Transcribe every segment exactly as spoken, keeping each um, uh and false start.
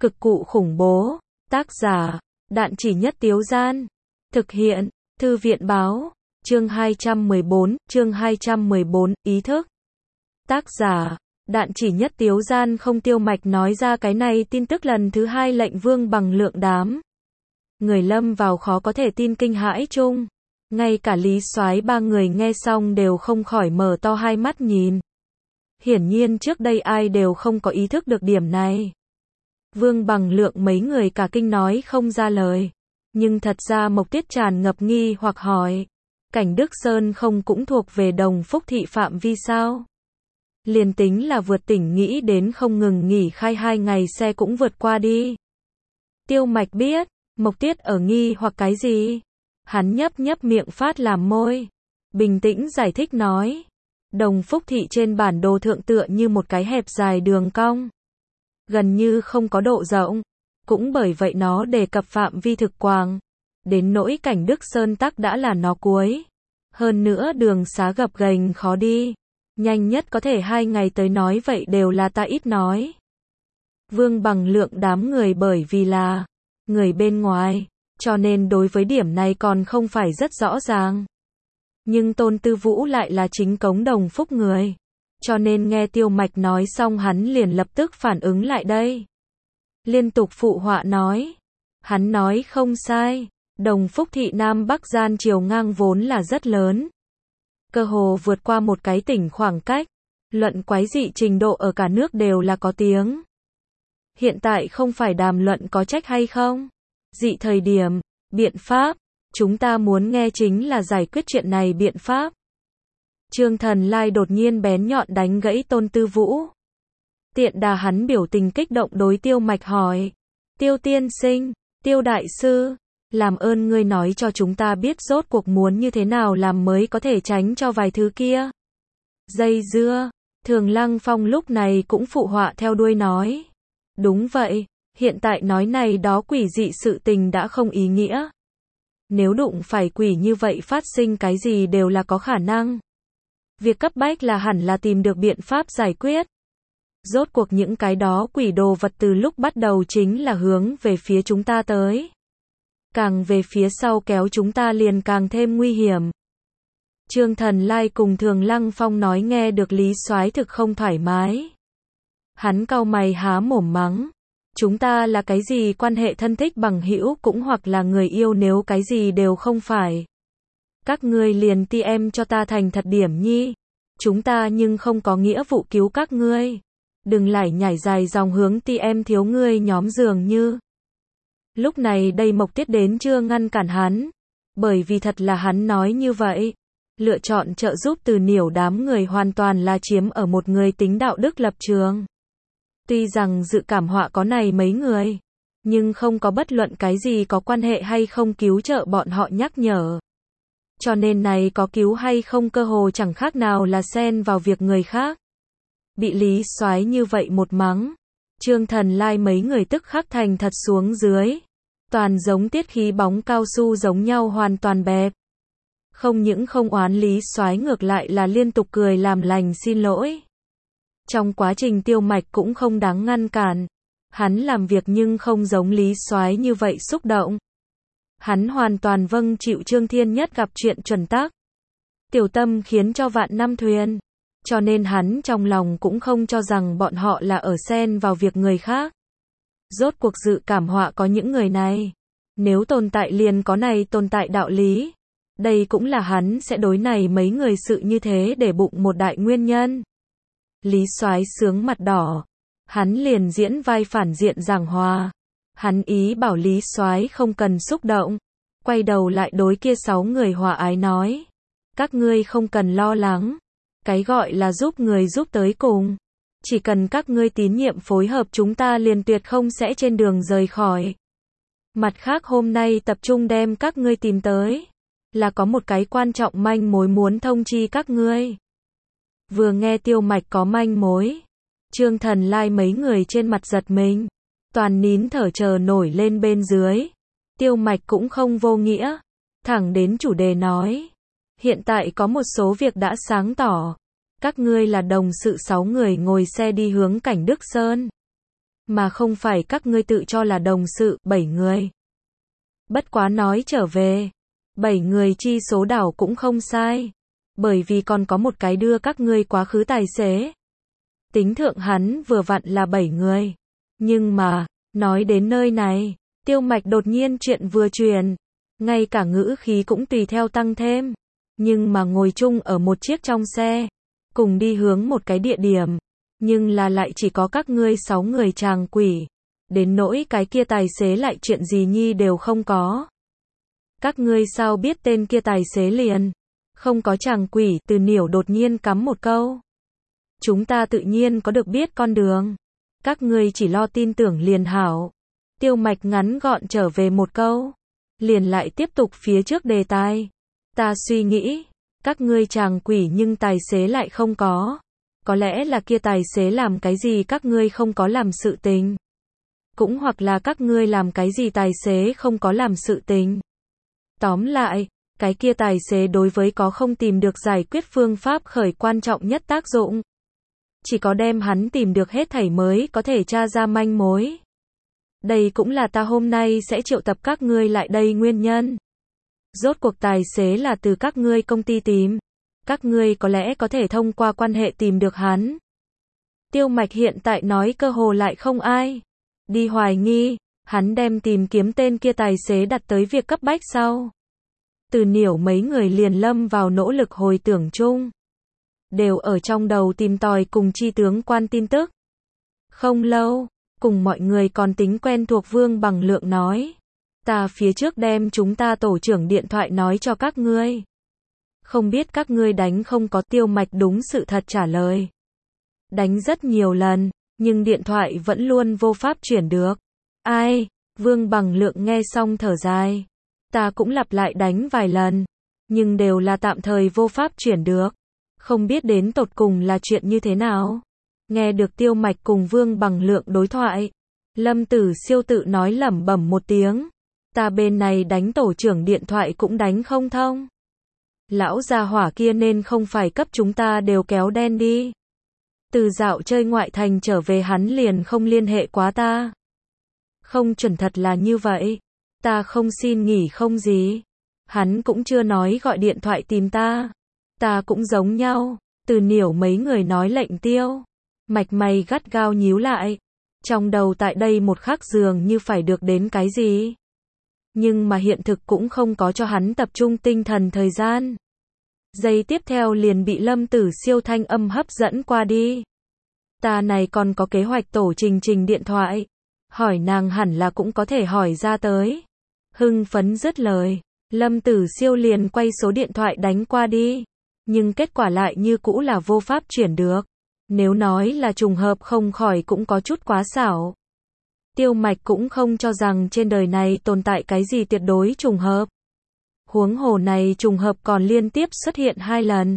Cực cụ khủng bố. Tác giả, Đạn Chỉ Nhất Tiếu Gian. Thực hiện, Thư viện báo. Chương hai trăm mười bốn, chương hai trăm mười bốn, ý thức. Tác giả, Đạn Chỉ Nhất Tiếu Gian. Không Tiêu Mạch nói ra cái này tin tức lần thứ hai lệnh Vương Bằng Lượng đám người lâm vào khó có thể tin kinh hãi chung. Ngay cả Lý Soái ba người nghe xong đều không khỏi mở to hai mắt nhìn. Hiển nhiên trước đây ai đều không có ý thức được điểm này. Vương Bằng Lượng mấy người cả kinh nói không ra lời. Nhưng thật ra Mộc Tiết tràn ngập nghi hoặc hỏi. Cảnh Đức Sơn không cũng thuộc về Đồng Phúc thị phạm vi sao? Liền tính là vượt tỉnh nghĩ đến không ngừng nghỉ khai hai ngày xe cũng vượt qua đi. Tiêu Mạch biết, Mộc Tiết ở nghi hoặc cái gì? Hắn nhấp nhấp miệng phát làm môi. Bình tĩnh giải thích nói. Đồng Phúc thị trên bản đồ thượng tựa như một cái hẹp dài đường cong. Gần như không có độ rộng. Cũng bởi vậy nó đề cập phạm vi thực quảng. Đến nỗi Cảnh Đức Sơn tắc đã là nó cuối. Hơn nữa đường xá gập ghềnh khó đi. Nhanh nhất có thể hai ngày tới nói vậy đều là ta ít nói. Vương Bằng Lượng đám người bởi vì là người bên ngoài, cho nên đối với điểm này còn không phải rất rõ ràng. Nhưng Tôn Tư Vũ lại là chính cống Đồng Phúc người. Cho nên nghe Tiêu Mạch nói xong hắn liền lập tức phản ứng lại đây. Liên tục phụ họa nói. Hắn nói không sai. Đồng Phúc thị Nam Bắc gian chiều ngang vốn là rất lớn. Cơ hồ vượt qua một cái tỉnh khoảng cách. Luận quái dị trình độ ở cả nước đều là có tiếng. Hiện tại không phải đàm luận có trách hay không. Dị thời điểm, biện pháp. Chúng ta muốn nghe chính là giải quyết chuyện này biện pháp. Trương Thần Lai đột nhiên bén nhọn đánh gãy Tôn Tư Vũ. Tiện đà hắn biểu tình kích động đối Tiêu Mạch hỏi. Tiêu tiên sinh, Tiêu đại sư, làm ơn ngươi nói cho chúng ta biết rốt cuộc muốn như thế nào làm mới có thể tránh cho vài thứ kia. Dây dưa, Thường Lăng Phong lúc này cũng phụ họa theo đuôi nói. Đúng vậy, hiện tại nói này đó quỷ dị sự tình đã không ý nghĩa. Nếu đụng phải quỷ như vậy phát sinh cái gì đều là có khả năng. Việc cấp bách là hẳn là tìm được biện pháp giải quyết. Rốt cuộc những cái đó quỷ đồ vật từ lúc bắt đầu chính là hướng về phía chúng ta tới. Càng về phía sau kéo chúng ta liền càng thêm nguy hiểm. Trương Thần Lai cùng Thường Lăng Phong nói nghe được Lý Soái thực không thoải mái. Hắn cau mày há mồm mắng. Chúng ta là cái gì quan hệ thân thích bằng hữu cũng hoặc là người yêu nếu cái gì đều không phải. Các ngươi liền ti em cho ta thành thật điểm nhi. Chúng ta nhưng không có nghĩa vụ cứu các ngươi. Đừng lải nhải dài dòng hướng ti em thiếu ngươi nhóm dường như. Lúc này đây Mộc Tiết đến chưa ngăn cản hắn. Bởi vì thật là hắn nói như vậy. Lựa chọn trợ giúp từ Niểu đám người hoàn toàn là chiếm ở một người tính đạo đức lập trường. Tuy rằng dự cảm họa có này mấy người. Nhưng không có bất luận cái gì có quan hệ hay không cứu trợ bọn họ nhắc nhở. Cho nên này có cứu hay không cơ hồ chẳng khác nào là xen vào việc người khác. Bị Lý Soái như vậy một mắng. Trương Thần Lai mấy người tức khắc thành thật xuống dưới. Toàn giống tiết khí bóng cao su giống nhau hoàn toàn bẹp. Không những không oán Lý Soái ngược lại là liên tục cười làm lành xin lỗi. Trong quá trình Tiêu Mạch cũng không đáng ngăn cản. Hắn làm việc nhưng không giống Lý Soái như vậy xúc động. Hắn hoàn toàn vâng chịu Trương Thiên Nhất gặp chuyện chuẩn tắc. Tiểu tâm khiến cho vạn năm thuyền. Cho nên hắn trong lòng cũng không cho rằng bọn họ là ở xen vào việc người khác. Rốt cuộc dự cảm họa có những người này. Nếu tồn tại liền có này tồn tại đạo lý. Đây cũng là hắn sẽ đối này mấy người sự như thế để bụng một đại nguyên nhân. Lý Soái sướng mặt đỏ. Hắn liền diễn vai phản diện giảng hòa. Hắn ý bảo Lý Soái không cần xúc động. Quay đầu lại đối kia sáu người hòa ái nói. Các ngươi không cần lo lắng. Cái gọi là giúp người giúp tới cùng. Chỉ cần các ngươi tín nhiệm phối hợp chúng ta liền tuyệt không sẽ trên đường rời khỏi. Mặt khác hôm nay tập trung đem các ngươi tìm tới. Là có một cái quan trọng manh mối muốn thông chi các ngươi. Vừa nghe Tiêu Mạch có manh mối. Trương Thần Lai mấy người trên mặt giật mình. Toàn nín thở chờ nổi lên bên dưới. Tiêu Mạch cũng không vô nghĩa. Thẳng đến chủ đề nói. Hiện tại có một số việc đã sáng tỏ. Các ngươi là đồng sự sáu người ngồi xe đi hướng Cảnh Đức Sơn. mà không phải các ngươi tự cho là đồng sự, bảy người. Bất quá nói trở về, bảy người chi số đảo cũng không sai, bởi vì còn có một cái đưa các ngươi quá khứ tài xế. Tính thượng hắn vừa vặn là bảy người. Nhưng mà, nói đến nơi này, Tiêu Mạch đột nhiên chuyện vừa truyền, ngay cả ngữ khí cũng tùy theo tăng thêm. Nhưng mà ngồi chung ở một chiếc trong xe, cùng đi hướng một cái địa điểm, nhưng là lại chỉ có các ngươi sáu người tràng quỷ. Đến nỗi cái kia tài xế lại chuyện gì nhi đều không có. Các ngươi sao biết tên kia tài xế liền? Không có tràng quỷ, Từ Niểu đột nhiên cắm một câu. Chúng ta tự nhiên có được biết con đường. Các ngươi chỉ lo tin tưởng liền hảo. Tiêu Mạch ngắn gọn trở về một câu. Liền lại tiếp tục phía trước đề tài. Ta suy nghĩ, các ngươi tràng quỷ nhưng tài xế lại không có. Có lẽ là kia tài xế làm cái gì các ngươi không có làm sự tình. Cũng hoặc là các ngươi làm cái gì tài xế không có làm sự tình. Tóm lại, cái kia tài xế đối với có không tìm được giải quyết phương pháp khởi quan trọng nhất tác dụng. Chỉ có đem hắn tìm được hết thảy mới có thể tra ra manh mối. Đây cũng là ta hôm nay sẽ triệu tập các ngươi lại đây nguyên nhân. Rốt cuộc tài xế là từ các ngươi công ty tìm. Các ngươi có lẽ có thể thông qua quan hệ tìm được hắn. Tiêu Mạch hiện tại nói cơ hồ lại không ai đi hoài nghi, hắn đem tìm kiếm tên kia tài xế đặt tới việc cấp bách sau. Từ Niểu mấy người liền lâm vào nỗ lực hồi tưởng chung. Đều ở trong đầu tìm tòi cùng chi tướng quan tin tức. Không lâu, cùng mọi người còn tính quen thuộc Vương Bằng Lượng nói. Ta phía trước đem chúng ta tổ trưởng điện thoại nói cho các ngươi. Không biết các ngươi đánh không có. Tiêu Mạch đúng sự thật trả lời. Đánh rất nhiều lần, nhưng điện thoại vẫn luôn vô pháp chuyển được. Ai? Vương Bằng Lượng nghe xong thở dài. Ta cũng lặp lại đánh vài lần, nhưng đều là tạm thời vô pháp chuyển được. Không biết đến tột cùng là chuyện như thế nào. Nghe được Tiêu Mạch cùng Vương Bằng Lượng đối thoại, Lâm Tử Siêu tự nói lẩm bẩm một tiếng. Ta bên này đánh tổ trưởng điện thoại cũng đánh không thông. Lão già hỏa kia nên không phải cấp chúng ta đều kéo đen đi. Từ dạo chơi ngoại thành trở về hắn liền không liên hệ quá ta. Không chuẩn thật là như vậy. Ta không xin nghỉ không gì. Hắn cũng chưa nói gọi điện thoại tìm ta. Ta cũng giống nhau. Từ Niểu mấy người nói lệnh Tiêu Mạch mày gắt gao nhíu lại. Trong đầu tại đây một khắc dường như phải được đến cái gì. Nhưng mà hiện thực cũng không có cho hắn tập trung tinh thần thời gian. Giây tiếp theo liền bị Lâm Tử Siêu thanh âm hấp dẫn qua đi. Ta này còn có kế hoạch tổ Trình Trình điện thoại. Hỏi nàng hẳn là cũng có thể hỏi ra tới. Hưng phấn dứt lời. Lâm Tử Siêu liền quay số điện thoại đánh qua đi. Nhưng kết quả lại như cũ là vô pháp chuyển được. Nếu nói là trùng hợp không khỏi cũng có chút quá xảo. Tiêu Mạch cũng không cho rằng trên đời này tồn tại cái gì tuyệt đối trùng hợp. Huống hồ này trùng hợp còn liên tiếp xuất hiện hai lần.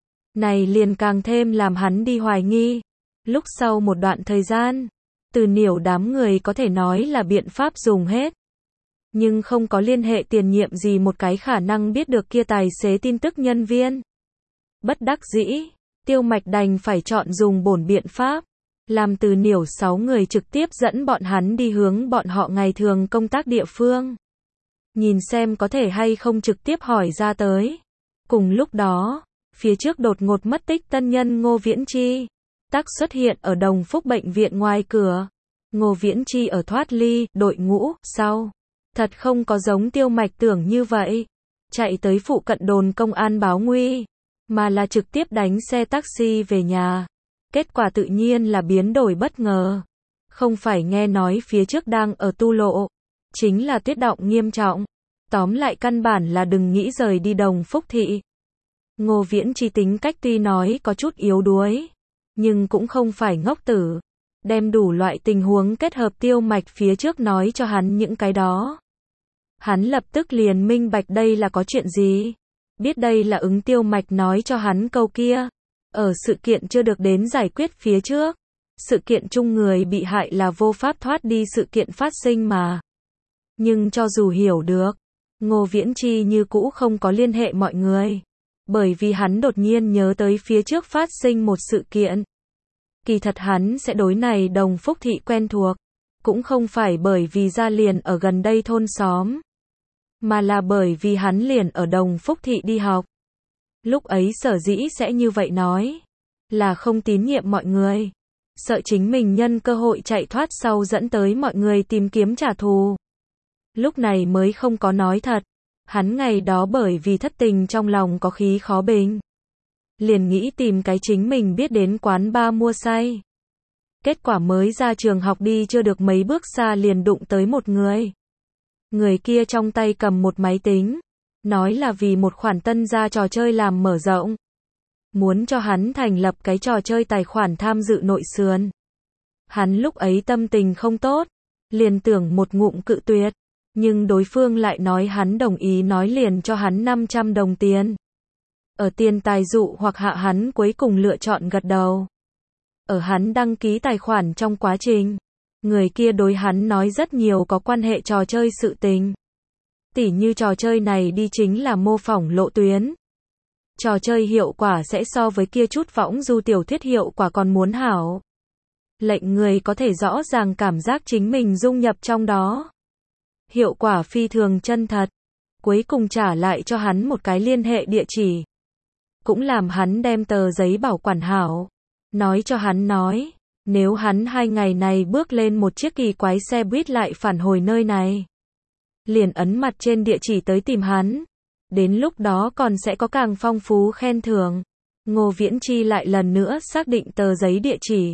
Này liền càng thêm làm hắn đi hoài nghi. Lúc sau một đoạn thời gian, Từ Niểu đám người có thể nói là biện pháp dùng hết. Nhưng không có liên hệ tiền nhiệm gì một cái khả năng biết được kia tài xế tin tức nhân viên. Bất đắc dĩ, Tiêu Mạch đành phải chọn dùng bổn biện pháp. Làm Từ Niểu sáu người trực tiếp dẫn bọn hắn đi hướng bọn họ ngày thường công tác địa phương. Nhìn xem có thể hay không trực tiếp hỏi ra tới. Cùng lúc đó, phía trước đột ngột mất tích tân nhân Ngô Viễn Chi. Tắc xuất hiện ở Đồng Phúc bệnh viện ngoài cửa. Ngô Viễn Chi ở thoát ly, đội ngũ, sau. Thật không có giống Tiêu Mạch tưởng như vậy. Chạy tới phụ cận đồn công an báo nguy. Mà là trực tiếp đánh xe taxi về nhà. Kết quả tự nhiên là biến đổi bất ngờ. Không phải nghe nói phía trước đang ở tu lộ. Chính là tuyết động nghiêm trọng. Tóm lại căn bản là đừng nghĩ rời đi Đồng Phúc thị. Ngô Viễn Chi tính cách tuy nói có chút yếu đuối. Nhưng cũng không phải ngốc tử. Đem đủ loại tình huống kết hợp Tiêu Mạch phía trước nói cho hắn những cái đó. Hắn lập tức liền minh bạch đây là có chuyện gì. Biết đây là ứng Tiêu Mạch nói cho hắn câu kia. Ở sự kiện chưa được đến giải quyết phía trước. Sự kiện chung người bị hại là vô pháp thoát đi sự kiện phát sinh mà. Nhưng cho dù hiểu được, Ngô Viễn Chi như cũ không có liên hệ mọi người. Bởi vì hắn đột nhiên nhớ tới phía trước phát sinh một sự kiện. Kỳ thật hắn sẽ đối này Đồng Phúc thị quen thuộc. Cũng không phải bởi vì gia liền ở gần đây thôn xóm, mà là bởi vì hắn liền ở Đồng Phúc Thị đi học. Lúc ấy sở dĩ sẽ như vậy nói, là không tín nhiệm mọi người, sợ chính mình nhân cơ hội chạy thoát sau dẫn tới mọi người tìm kiếm trả thù. Lúc này mới không có nói thật, hắn ngày đó bởi vì thất tình trong lòng có khí khó bình, liền nghĩ tìm cái chính mình biết đến quán bar mua say. Kết quả mới ra trường học đi chưa được mấy bước xa liền đụng tới một người. Người kia trong tay cầm một máy tính, nói là vì một khoản tân gia trò chơi làm mở rộng, muốn cho hắn thành lập cái trò chơi tài khoản tham dự nội sườn. Hắn lúc ấy tâm tình không tốt, liền tưởng một ngụm cự tuyệt, nhưng đối phương lại nói hắn đồng ý nói liền cho hắn năm trăm đồng tiền. Ở tiền tài dụ hoặc hạ hắn cuối cùng lựa chọn gật đầu. Ở hắn đăng ký tài khoản trong quá trình, người kia đối hắn nói rất nhiều có quan hệ trò chơi sự tình. Tỉ như trò chơi này đi chính là mô phỏng lộ tuyến. Trò chơi hiệu quả sẽ so với kia chút võng du tiểu thuyết hiệu quả còn muốn hảo. Lệnh người có thể rõ ràng cảm giác chính mình dung nhập trong đó. Hiệu quả phi thường chân thật. Cuối cùng trả lại cho hắn một cái liên hệ địa chỉ. Cũng làm hắn đem tờ giấy bảo quản hảo. Nói cho hắn nói, nếu hắn hai ngày này bước lên một chiếc kỳ quái xe buýt lại phản hồi nơi này, liền ấn mặt trên địa chỉ tới tìm hắn. Đến lúc đó còn sẽ có càng phong phú khen thưởng. Ngô Viễn Chi lại lần nữa xác định tờ giấy địa chỉ.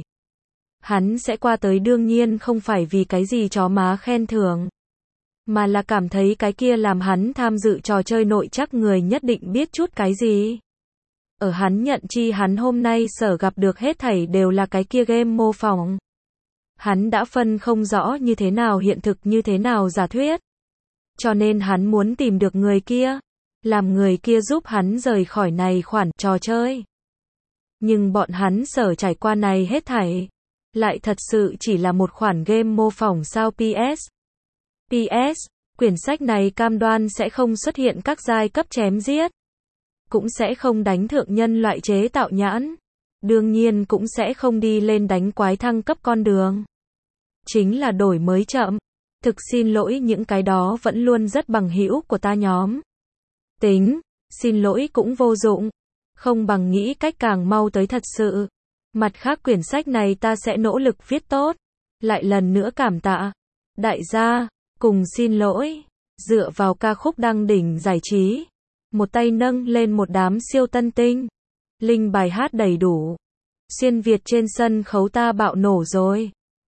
Hắn sẽ qua tới đương nhiên không phải vì cái gì chó má khen thưởng, mà là cảm thấy cái kia làm hắn tham dự trò chơi nội chắc người nhất định biết chút cái gì. Ở hắn nhận chi hắn hôm nay sở gặp được hết thảy đều là cái kia game mô phỏng. Hắn đã phân không rõ như thế nào hiện thực như thế nào giả thuyết. Cho nên hắn muốn tìm được người kia, làm người kia giúp hắn rời khỏi này khoản trò chơi. Nhưng bọn hắn sở trải qua này hết thảy, lại thật sự chỉ là một khoản game mô phỏng sao pê ét. pê ét, quyển sách này cam đoan sẽ không xuất hiện các giai cấp chém giết. Cũng sẽ không đánh thượng nhân loại chế tạo nhãn. Đương nhiên cũng sẽ không đi lên đánh quái thăng cấp con đường. Chính là đổi mới chậm. Thực xin lỗi những cái đó vẫn luôn rất bằng hữu của ta nhóm. Tính, xin lỗi cũng vô dụng. Không bằng nghĩ cách càng mau tới thật sự. Mặt khác quyển sách này ta sẽ nỗ lực viết tốt. Lại lần nữa cảm tạ. Đại gia, cùng xin lỗi. Dựa vào ca khúc đăng đỉnh giải trí. Một tay nâng lên một đám siêu tân tinh. Linh bài hát đầy đủ. Xuyên Việt trên sân khấu ta bạo nổ rồi.